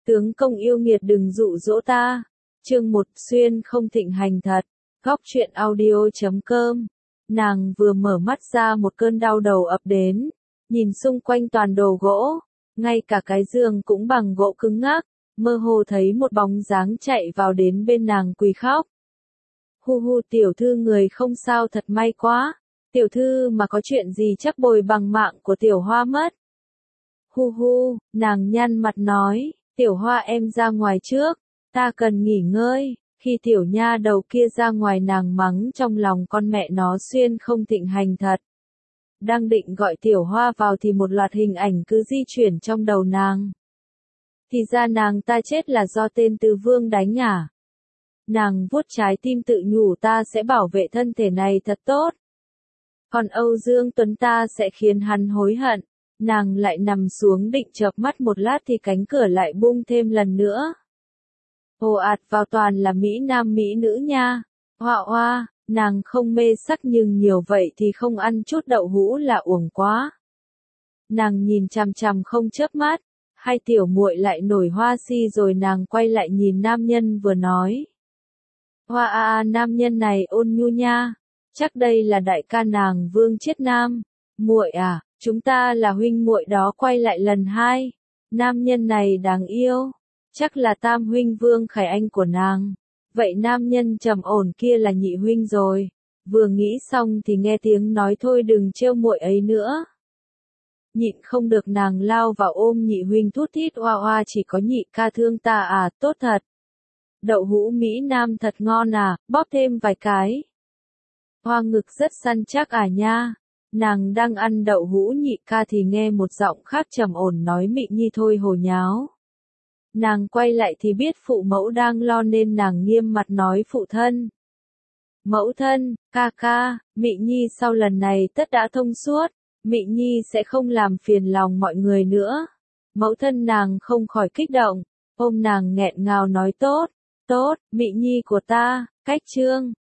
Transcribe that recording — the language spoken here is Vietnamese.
Tướng công yêu nghiệt đừng dụ dỗ ta. Chương 1 Xuyên không thịnh hành thật. Góc truyện audio.com. Nàng vừa mở mắt ra một cơn đau đầu ập đến. Nhìn xung quanh toàn đồ gỗ. Ngay cả cái giường cũng bằng gỗ cứng ngắc. Mơ hồ thấy một bóng dáng chạy vào đến bên nàng quỳ khóc. Hu hu, tiểu thư người không sao, thật may quá. Tiểu thư mà có chuyện gì chắc bồi bằng mạng của tiểu hoa mất. Hu hu, nàng nhăn mặt nói, tiểu hoa em ra ngoài trước, ta cần nghỉ ngơi. Khi tiểu nha đầu kia ra ngoài nàng mắng trong lòng con mẹ nó xuyên không thịnh hành thật. Đang định gọi tiểu hoa vào thì một loạt hình ảnh cứ di chuyển trong đầu nàng. Thì ra nàng ta chết là do tên Từ Vương đánh à? Nàng vuốt trái tim tự nhủ ta sẽ bảo vệ thân thể này thật tốt. Còn Âu Dương Tuấn ta sẽ khiến hắn hối hận. Nàng lại nằm xuống định chợp mắt một lát thì cánh cửa lại bung thêm lần nữa. Ồ ạt vào toàn là mỹ nam mỹ nữ nha. Hoa hoa, nàng không mê sắc nhưng nhiều vậy thì không ăn chút đậu hũ là uổng quá. Nàng nhìn chằm chằm không chớp mắt. Hai tiểu muội lại nổi hoa si rồi nàng quay lại nhìn nam nhân vừa nói. Hoa nam nhân này ôn nhu nha. Chắc đây là đại ca nàng Vương Chiết Nam. Muội à, chúng ta là huynh muội đó. Quay lại lần hai. Nam nhân này đáng yêu. Chắc là tam huynh Vương Khải Anh của nàng. Vậy nam nhân trầm ổn kia là nhị huynh rồi. Vừa nghĩ xong thì nghe tiếng nói thôi đừng trêu muội ấy nữa. Nhịn không được nàng lao vào ôm nhị huynh thút thít hoa hoa, chỉ có nhị ca thương ta à, tốt thật. Đậu hũ Mỹ Nam thật ngon à, bóp thêm vài cái. Hoa ngực rất săn chắc à nha. Nàng đang ăn đậu hũ nhị ca thì nghe một giọng khác trầm ổn nói Mị Nhi thôi hồ nháo. Nàng quay lại thì biết phụ mẫu đang lo nên nàng nghiêm mặt nói phụ thân. Mẫu thân, ca ca, Mị Nhi sau lần này tất đã thông suốt. Mị Nhi sẽ không làm phiền lòng mọi người nữa. Mẫu thân nàng không khỏi kích động, ôm nàng nghẹn ngào nói tốt, tốt, Mị Nhi của ta, cách chương.